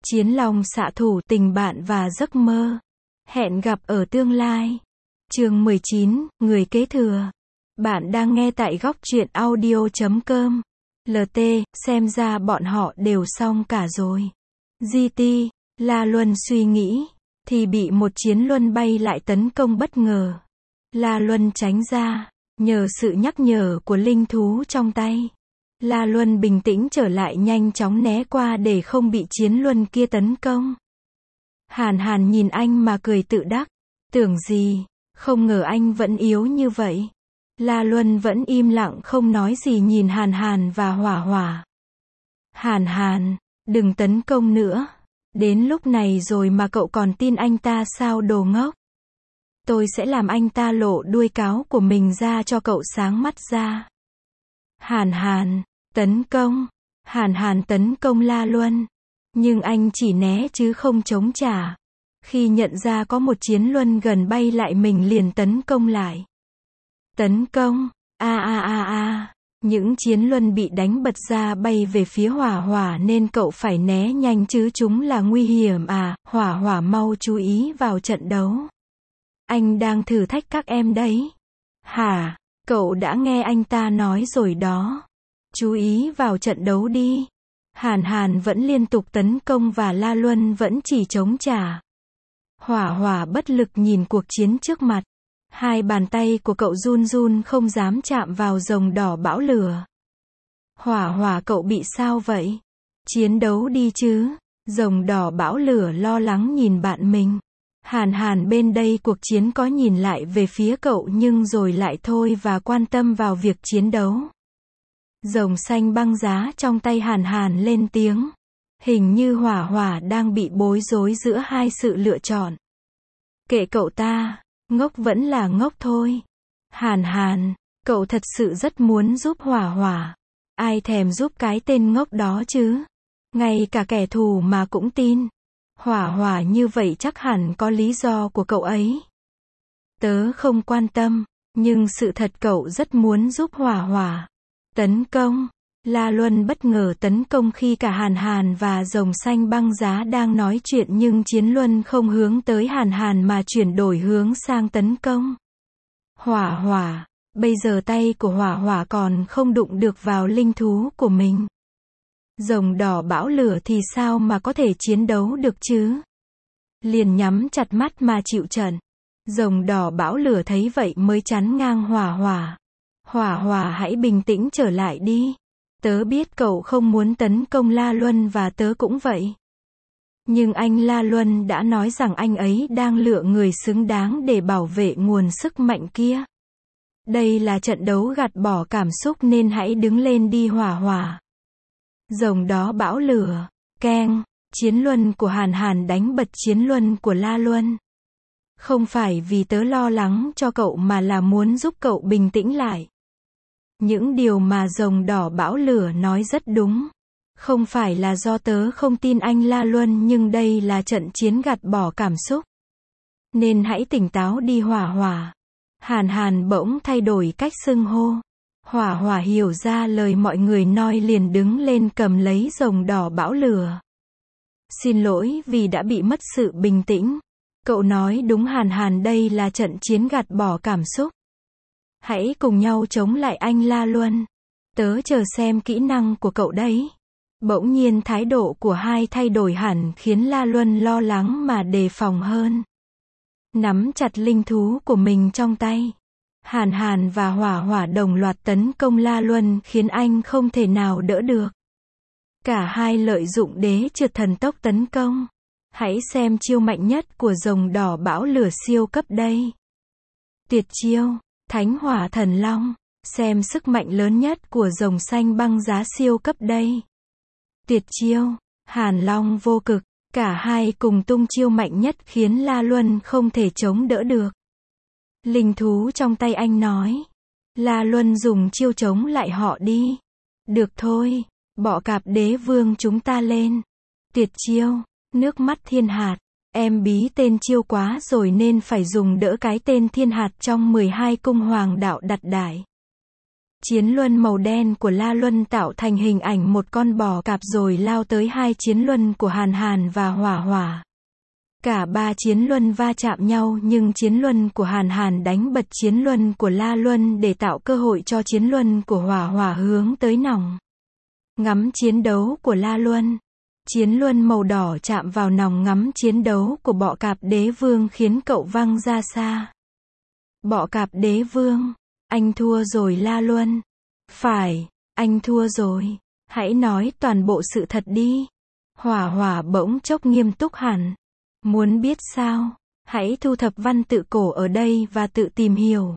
Chiến long xạ thủ, tình bạn và giấc mơ. Hẹn gặp ở tương lai. Chương 19, người kế thừa. Bạn đang nghe tại góc truyện audio.com. LT, xem ra bọn họ đều xong cả rồi. GT, La Luân suy nghĩ, thì bị một chiến luân bay lại tấn công bất ngờ. La Luân tránh ra, nhờ sự nhắc nhở của linh thú trong tay. La Luân bình tĩnh trở lại, nhanh chóng né qua để không bị chiến luân kia tấn công. Hàn Hàn nhìn anh mà cười tự đắc. Tưởng gì, không ngờ anh vẫn yếu như vậy. La Luân vẫn im lặng không nói gì, nhìn Hàn Hàn và Hỏa Hỏa. Hàn Hàn, đừng tấn công nữa. Đến lúc này rồi mà cậu còn tin anh ta sao, đồ ngốc. Tôi sẽ làm anh ta lộ đuôi cáo của mình ra cho cậu sáng mắt ra. Hàn Hàn, tấn công. Hàn Hàn tấn công La Luân. Nhưng anh chỉ né chứ không chống trả. Khi nhận ra có một chiến luân gần bay lại, mình liền tấn công lại. Tấn công. Những chiến luân bị đánh bật ra bay về phía Hỏa Hỏa nên cậu phải né nhanh chứ chúng là nguy hiểm à. Hỏa Hỏa mau chú ý vào trận đấu. Anh đang thử thách các em đấy. Hả? Cậu đã nghe anh ta nói rồi đó. Chú ý vào trận đấu đi. Hàn Hàn vẫn liên tục tấn công và La Luân vẫn chỉ chống trả. Hỏa Hỏa bất lực nhìn cuộc chiến trước mặt. Hai bàn tay của cậu run run không dám chạm vào rồng đỏ bão lửa. Hỏa Hỏa, cậu bị sao vậy? Chiến đấu đi chứ. Rồng đỏ bão lửa lo lắng nhìn bạn mình. Hàn Hàn bên đây cuộc chiến có nhìn lại về phía cậu nhưng rồi lại thôi và quan tâm vào việc chiến đấu. Rồng xanh băng giá trong tay Hàn Hàn lên tiếng. Hình như Hỏa Hỏa đang bị bối rối giữa hai sự lựa chọn. Kệ cậu ta, ngốc vẫn là ngốc thôi. Hàn Hàn, cậu thật sự rất muốn giúp Hỏa Hỏa. Ai thèm giúp cái tên ngốc đó chứ. Ngay cả kẻ thù mà cũng tin. Hỏa Hỏa như vậy chắc hẳn có lý do của cậu ấy. Tớ không quan tâm, nhưng sự thật cậu rất muốn giúp Hỏa Hỏa. Tấn công. La Luân bất ngờ tấn công khi cả Hàn Hàn và rồng xanh băng giá đang nói chuyện, nhưng chiến luân không hướng tới Hàn Hàn mà chuyển đổi hướng sang tấn công. Hỏa Hỏa, bây giờ tay của Hỏa Hỏa còn không đụng được vào linh thú của mình. Rồng đỏ bão lửa thì sao mà có thể chiến đấu được chứ? Liền nhắm chặt mắt mà chịu trận. Rồng đỏ bão lửa thấy vậy mới chắn ngang Hỏa Hỏa. Hỏa Hỏa, hãy bình tĩnh trở lại đi. Tớ biết cậu không muốn tấn công La Luân và tớ cũng vậy. Nhưng anh La Luân đã nói rằng anh ấy đang lựa người xứng đáng để bảo vệ nguồn sức mạnh kia. Đây là trận đấu gạt bỏ cảm xúc nên hãy đứng lên đi Hỏa Hỏa. Rồng đó bão lửa, keng, chiến luân của Hàn Hàn đánh bật chiến luân của La Luân. Không phải vì tớ lo lắng cho cậu mà là muốn giúp cậu bình tĩnh lại. Những điều mà rồng đỏ bão lửa nói rất đúng. Không phải là do tớ không tin anh La Luân, nhưng đây là trận chiến gạt bỏ cảm xúc. Nên hãy tỉnh táo đi Hỏa Hỏa. Hàn Hàn bỗng thay đổi cách xưng hô. Hỏa Hỏa hiểu ra lời mọi người nói liền đứng lên cầm lấy rồng đỏ bão lửa. Xin lỗi vì đã bị mất sự bình tĩnh. Cậu nói đúng Hàn Hàn, đây là trận chiến gạt bỏ cảm xúc. Hãy cùng nhau chống lại anh La Luân. Tớ chờ xem kỹ năng của cậu đấy. Bỗng nhiên thái độ của hai thay đổi hẳn khiến La Luân lo lắng mà đề phòng hơn. Nắm chặt linh thú của mình trong tay. Hàn Hàn và Hỏa Hỏa đồng loạt tấn công La Luân khiến anh không thể nào đỡ được. Cả hai lợi dụng đế trượt thần tốc tấn công. Hãy xem chiêu mạnh nhất của rồng đỏ bão lửa siêu cấp đây. Tuyệt chiêu, Thánh Hỏa Thần Long. Xem sức mạnh lớn nhất của rồng xanh băng giá siêu cấp đây. Tuyệt chiêu, Hàn Long vô cực. Cả hai cùng tung chiêu mạnh nhất khiến La Luân không thể chống đỡ được. Linh thú trong tay anh nói. La Luân dùng chiêu chống lại họ đi. Được thôi, bọ cạp đế vương chúng ta lên. Tuyệt chiêu, nước mắt thiên hạt. Em bí tên chiêu quá rồi nên phải dùng đỡ cái tên thiên hạt trong 12 cung hoàng đạo đặt đại. Chiến luân màu đen của La Luân tạo thành hình ảnh một con bò cạp rồi lao tới hai chiến luân của Hàn Hàn và Hỏa Hỏa. Cả ba chiến luân va chạm nhau nhưng chiến luân của Hàn Hàn đánh bật chiến luân của La Luân để tạo cơ hội cho chiến luân của Hỏa Hỏa hướng tới nòng. Ngắm chiến đấu của La Luân. Chiến luân màu đỏ chạm vào nòng ngắm chiến đấu của bọ cạp đế vương khiến cậu văng ra xa. Bọ cạp đế vương, anh thua rồi La Luân. Phải, anh thua rồi. Hãy nói toàn bộ sự thật đi. Hỏa Hỏa bỗng chốc nghiêm túc hẳn. Muốn biết sao? Hãy thu thập văn tự cổ ở đây và tự tìm hiểu.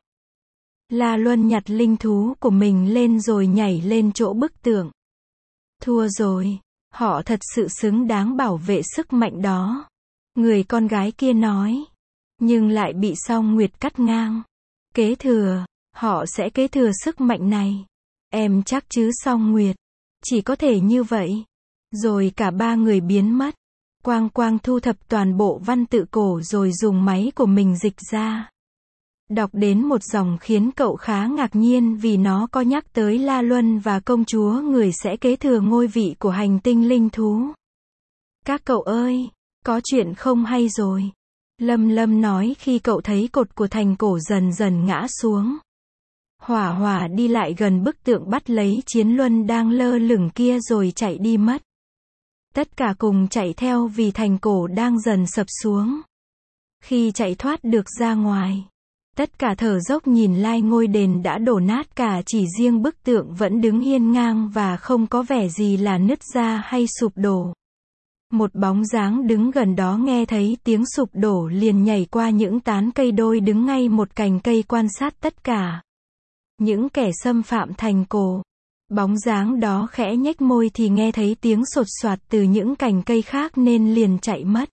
La Luân nhặt linh thú của mình lên rồi nhảy lên chỗ bức tượng. Thua rồi. Họ thật sự xứng đáng bảo vệ sức mạnh đó. Người con gái kia nói. Nhưng lại bị Song Nguyệt cắt ngang. Kế thừa. Họ sẽ kế thừa sức mạnh này. Em chắc chứ Song Nguyệt. Chỉ có thể như vậy. Rồi cả ba người biến mất. Quang Quang thu thập toàn bộ văn tự cổ rồi dùng máy của mình dịch ra. Đọc đến một dòng khiến cậu khá ngạc nhiên vì nó có nhắc tới La Luân và công chúa người sẽ kế thừa ngôi vị của hành tinh linh thú. Các cậu ơi, có chuyện không hay rồi. Lâm Lâm nói khi cậu thấy cột của thành cổ dần dần ngã xuống. Hỏa Hỏa đi lại gần bức tượng bắt lấy chiến luân đang lơ lửng kia rồi chạy đi mất. Tất cả cùng chạy theo vì thành cổ đang dần sập xuống. Khi chạy thoát được ra ngoài, tất cả thở dốc nhìn lai ngôi đền đã đổ nát cả chỉ riêng bức tượng vẫn đứng hiên ngang và không có vẻ gì là nứt ra hay sụp đổ. Một bóng dáng đứng gần đó nghe thấy tiếng sụp đổ liền nhảy qua những tán cây đôi đứng ngay một cành cây quan sát tất cả. Những kẻ xâm phạm thành cổ. Bóng dáng đó khẽ nhếch môi thì nghe thấy tiếng sột soạt từ những cành cây khác nên liền chạy mất.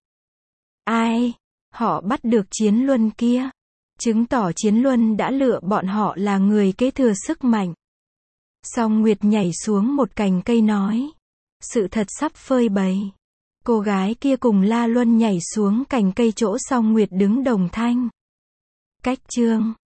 Ai? Họ bắt được chiến luân kia. Chứng tỏ chiến luân đã lựa bọn họ là người kế thừa sức mạnh. Song Nguyệt nhảy xuống một cành cây nói. Sự thật sắp phơi bày. Cô gái kia cùng La Luân nhảy xuống cành cây chỗ Song Nguyệt đứng đồng thanh. Cách chương